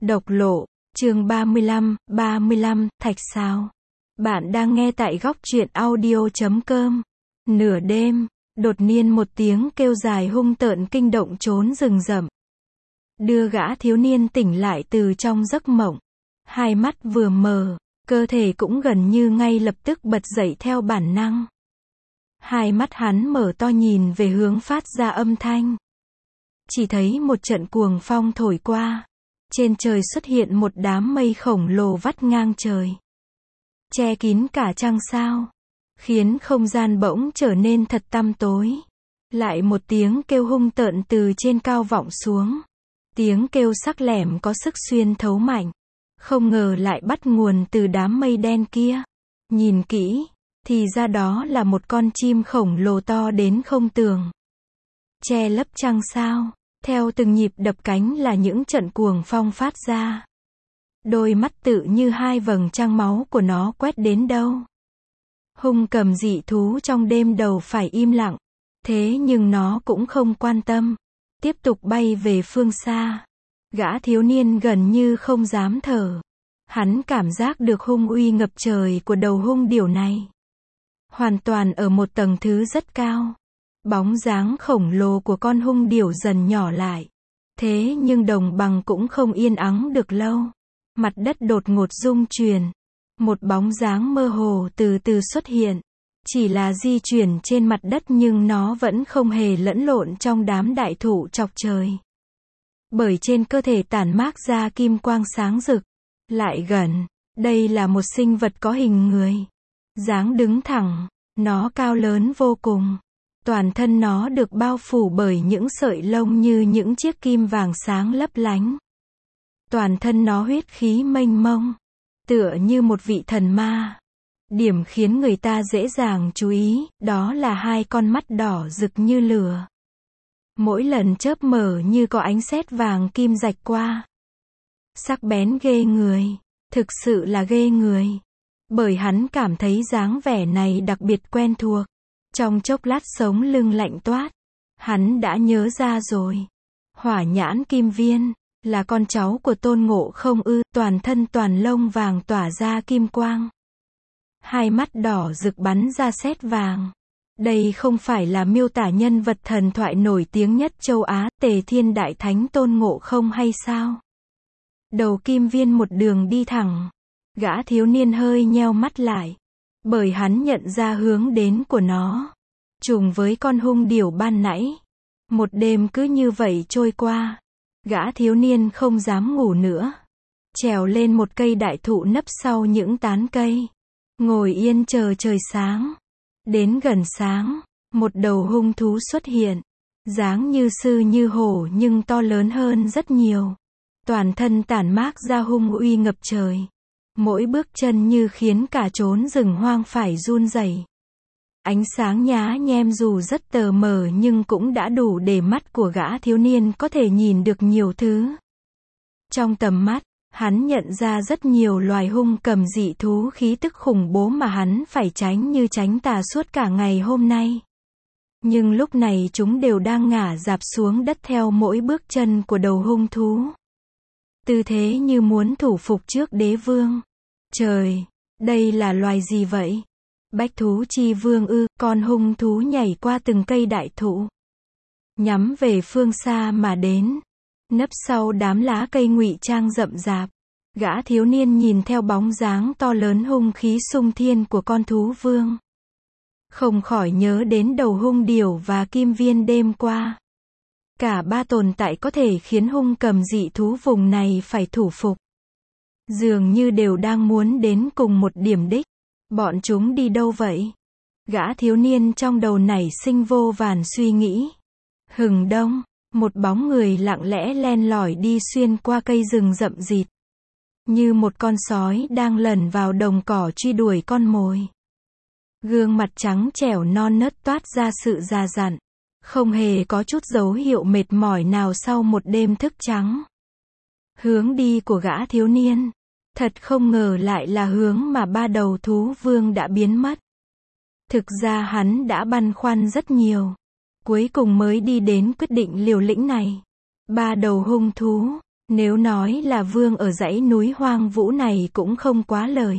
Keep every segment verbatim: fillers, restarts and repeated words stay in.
Độc lộ, chương ba mươi lăm, ba mươi lăm, Thạch Sào. Bạn đang nghe tại góc truyện audio chấm com. Nửa đêm, đột nhiên một tiếng kêu dài hung tợn kinh động trốn rừng rậm. Đưa gã thiếu niên tỉnh lại từ trong giấc mộng. Hai mắt vừa mở, cơ thể cũng gần như ngay lập tức bật dậy theo bản năng. Hai mắt hắn mở to nhìn về hướng phát ra âm thanh. Chỉ thấy một trận cuồng phong thổi qua. Trên trời xuất hiện một đám mây khổng lồ vắt ngang trời. Che kín cả trăng sao. Khiến không gian bỗng trở nên thật tăm tối. Lại một tiếng kêu hung tợn từ trên cao vọng xuống. Tiếng kêu sắc lẻm có sức xuyên thấu mạnh. Không ngờ lại bắt nguồn từ đám mây đen kia. Nhìn kỹ, thì ra đó là một con chim khổng lồ to đến không tường. Che lấp trăng sao. Theo từng nhịp đập cánh là những trận cuồng phong phát ra. Đôi mắt tự như hai vầng trăng máu của nó quét đến đâu. Hung cầm dị thú trong đêm đầu phải im lặng. Thế nhưng nó cũng không quan tâm. Tiếp tục bay về phương xa. Gã thiếu niên gần như không dám thở. Hắn cảm giác được hung uy ngập trời của đầu hung điểu này. Hoàn toàn ở một tầng thứ rất cao. Bóng dáng khổng lồ của con hung điểu dần nhỏ lại. Thế nhưng đồng bằng cũng không yên ắng được lâu. Mặt đất đột ngột rung chuyển. Một bóng dáng mơ hồ từ từ xuất hiện. Chỉ là di chuyển trên mặt đất nhưng nó vẫn không hề lẫn lộn trong đám đại thụ chọc trời. Bởi trên cơ thể tản mát ra kim quang sáng rực. Lại gần, đây là một sinh vật có hình người. Dáng đứng thẳng, nó cao lớn vô cùng. Toàn thân nó được bao phủ bởi những sợi lông như những chiếc kim vàng sáng lấp lánh. Toàn thân nó huyết khí mênh mông, tựa như một vị thần ma. Điểm khiến người ta dễ dàng chú ý, đó là hai con mắt đỏ rực như lửa. Mỗi lần chớp mở như có ánh sét vàng kim rạch qua. Sắc bén ghê người, thực sự là ghê người. Bởi hắn cảm thấy dáng vẻ này đặc biệt quen thuộc. Trong chốc lát sống lưng lạnh toát. Hắn đã nhớ ra rồi. Hỏa nhãn kim viên, là con cháu của Tôn Ngộ Không ư, toàn thân toàn lông vàng tỏa ra kim quang. Hai mắt đỏ rực bắn ra sét vàng. Đây không phải là miêu tả nhân vật thần thoại nổi tiếng nhất châu Á, Tề Thiên Đại Thánh Tôn Ngộ Không hay sao? Đầu kim viên một đường đi thẳng. Gã thiếu niên hơi nheo mắt lại. Bởi hắn nhận ra hướng đến của nó. Trùng với con hung điểu ban nãy. Một đêm cứ như vậy trôi qua. Gã thiếu niên không dám ngủ nữa. Trèo lên một cây đại thụ nấp sau những tán cây. Ngồi yên chờ trời sáng. Đến gần sáng, một đầu hung thú xuất hiện. Dáng như sư như hổ nhưng to lớn hơn rất nhiều. Toàn thân tản mát ra hung uy ngập trời. Mỗi bước chân như khiến cả trốn rừng hoang phải run rẩy. Ánh sáng nhá nhem dù rất tờ mờ nhưng cũng đã đủ để mắt của gã thiếu niên có thể nhìn được nhiều thứ. Trong tầm mắt, hắn nhận ra rất nhiều loài hung cầm dị thú khí tức khủng bố mà hắn phải tránh như tránh tà suốt cả ngày hôm nay. Nhưng lúc này chúng đều đang ngả rạp xuống đất theo mỗi bước chân của đầu hung thú. Tư thế như muốn thủ phục trước đế vương. Trời, đây là loài gì vậy? Bách thú chi vương ư? Con hung thú nhảy qua từng cây đại thụ. Nhắm về phương xa mà đến. Nấp sau đám lá cây ngụy trang rậm rạp. Gã thiếu niên nhìn theo bóng dáng to lớn hung khí sung thiên của con thú vương. Không khỏi nhớ đến đầu hung điểu và kim viên đêm qua. Cả ba tồn tại có thể khiến hung cầm dị thú vùng này phải thủ phục. Dường như đều đang muốn đến cùng một điểm đích. Bọn chúng đi đâu vậy? Gã thiếu niên trong đầu nảy sinh vô vàn suy nghĩ. Hừng đông, một bóng người lặng lẽ len lỏi đi xuyên qua cây rừng rậm rịt. Như một con sói đang lẩn vào đồng cỏ truy đuổi con mồi. Gương mặt trắng trẻo non nớt toát ra sự già dặn. Không hề có chút dấu hiệu mệt mỏi nào sau một đêm thức trắng. Hướng đi của gã thiếu niên. Thật không ngờ lại là hướng mà ba đầu thú vương đã biến mất. Thực ra hắn đã băn khoăn rất nhiều. Cuối cùng mới đi đến quyết định liều lĩnh này. Ba đầu hung thú, Nếu nói là vương ở dãy núi hoang vũ này cũng không quá lời.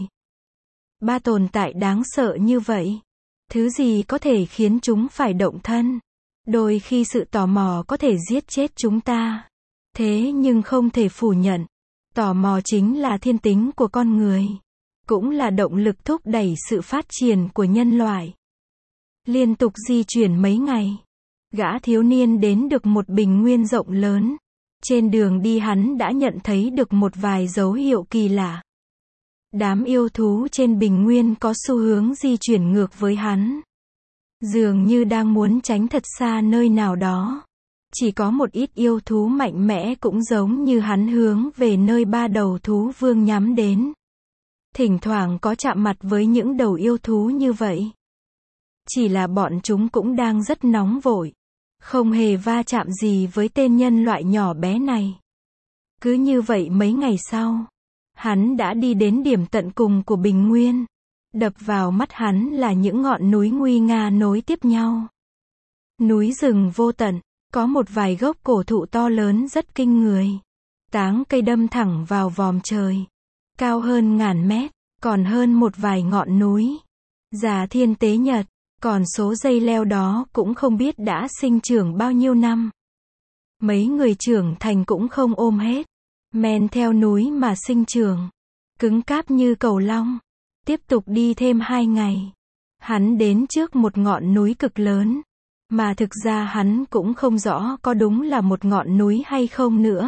Ba tồn tại đáng sợ như vậy. Thứ gì có thể khiến chúng phải động thân? Đôi khi sự tò mò có thể giết chết chúng ta. Thế nhưng không thể phủ nhận. Tò mò chính là thiên tính của con người. Cũng là động lực thúc đẩy sự phát triển của nhân loại. Liên tục di chuyển mấy ngày. Gã thiếu niên đến được một bình nguyên rộng lớn. Trên đường đi hắn đã nhận thấy được một vài dấu hiệu kỳ lạ. Đám yêu thú trên bình nguyên có xu hướng di chuyển ngược với hắn. Dường như đang muốn tránh thật xa nơi nào đó. Chỉ có một ít yêu thú mạnh mẽ cũng giống như hắn hướng về nơi ba đầu thú vương nhắm đến. Thỉnh thoảng có chạm mặt với những đầu yêu thú như vậy. Chỉ là bọn chúng cũng đang rất nóng vội. Không hề va chạm gì với tên nhân loại nhỏ bé này. Cứ như vậy mấy ngày sau. Hắn đã đi đến điểm tận cùng của bình nguyên. Đập vào mắt hắn là những ngọn núi nguy nga nối tiếp nhau. Núi rừng vô tận, có một vài gốc cổ thụ to lớn rất kinh người. Táng cây đâm thẳng vào vòm trời. Cao hơn ngàn mét, còn hơn một vài ngọn núi. Già thiên tế nhật, còn số dây leo đó cũng không biết đã sinh trưởng bao nhiêu năm. Mấy người trưởng thành cũng không ôm hết. Men theo núi mà sinh trưởng. Cứng cáp như cầu long. Tiếp tục đi thêm hai ngày. Hắn đến trước một ngọn núi cực lớn. Mà thực ra hắn cũng không rõ có đúng là một ngọn núi hay không nữa.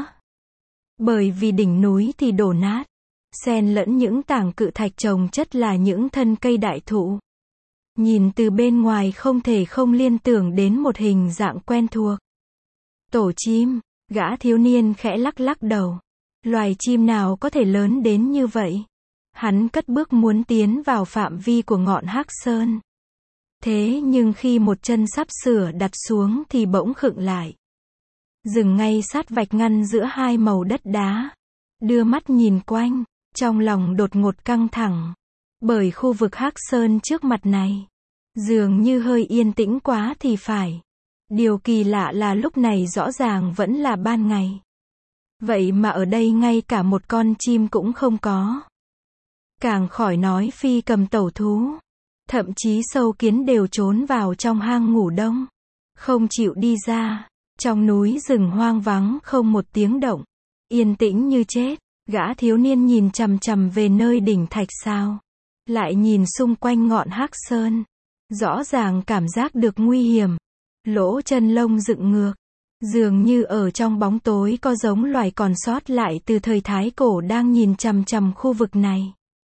Bởi vì đỉnh núi thì đổ nát. Xen lẫn những tảng cự thạch chồng chất là những thân cây đại thụ. Nhìn từ bên ngoài không thể không liên tưởng đến một hình dạng quen thuộc. Tổ chim, gã thiếu niên khẽ lắc lắc đầu. Loài chim nào có thể lớn đến như vậy? Hắn cất bước muốn tiến vào phạm vi của ngọn Hắc Sơn. Thế nhưng khi một chân sắp sửa đặt xuống thì bỗng khựng lại. Dừng ngay sát vạch ngăn giữa hai màu đất đá. Đưa mắt nhìn quanh, trong lòng đột ngột căng thẳng. Bởi khu vực Hắc Sơn trước mặt này, dường như hơi yên tĩnh quá thì phải. Điều kỳ lạ là lúc này rõ ràng vẫn là ban ngày. Vậy mà ở đây ngay cả một con chim cũng không có. Càng khỏi nói phi cầm tẩu thú. Thậm chí sâu kiến đều trốn vào trong hang ngủ đông. Không chịu đi ra. Trong núi rừng hoang vắng không một tiếng động. Yên tĩnh như chết. Gã thiếu niên nhìn chằm chằm về nơi đỉnh thạch sao. Lại nhìn xung quanh ngọn Hắc Sơn. Rõ ràng cảm giác được nguy hiểm. Lỗ chân lông dựng ngược. Dường như ở trong bóng tối có giống loài còn sót lại từ thời Thái Cổ đang nhìn chằm chằm khu vực này.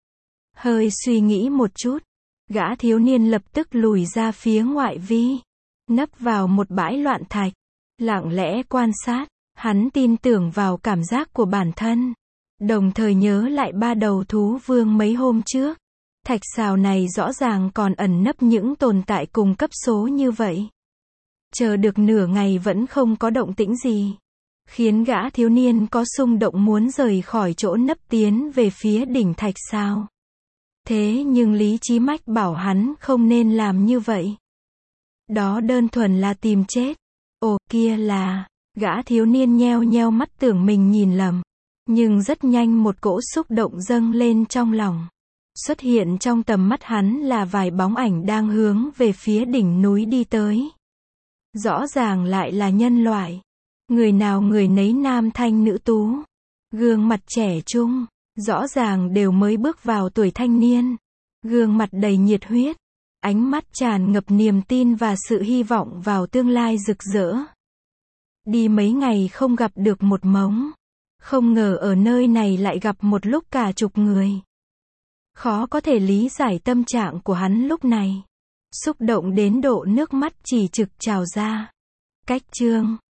Hơi suy nghĩ một chút. Gã thiếu niên lập tức lùi ra phía ngoại vi. Nấp vào một bãi loạn thạch. Lặng lẽ quan sát. Hắn tin tưởng vào cảm giác của bản thân. Đồng thời nhớ lại ba đầu thú vương mấy hôm trước. Thạch sào này rõ ràng còn ẩn nấp những tồn tại cùng cấp số như vậy. Chờ được nửa ngày vẫn không có động tĩnh gì. Khiến gã thiếu niên có xung động muốn rời khỏi chỗ nấp tiến về phía đỉnh thạch sao. Thế nhưng lý trí mách bảo hắn không nên làm như vậy. Đó đơn thuần là tìm chết. Ồ, kia là... Gã thiếu niên nheo nheo mắt tưởng mình nhìn lầm. Nhưng rất nhanh một cỗ xúc động dâng lên trong lòng. Xuất hiện trong tầm mắt hắn là vài bóng ảnh đang hướng về phía đỉnh núi đi tới. Rõ ràng lại là nhân loại. Người nào người nấy nam thanh nữ tú. Gương mặt trẻ trung. Rõ ràng đều mới bước vào tuổi thanh niên. Gương mặt đầy nhiệt huyết. Ánh mắt tràn ngập niềm tin và sự hy vọng vào tương lai rực rỡ. Đi mấy ngày không gặp được một mống. Không ngờ ở nơi này lại gặp một lúc cả chục người. Khó có thể lý giải tâm trạng của hắn lúc này. Xúc động đến độ nước mắt chỉ trực trào ra. Cách chương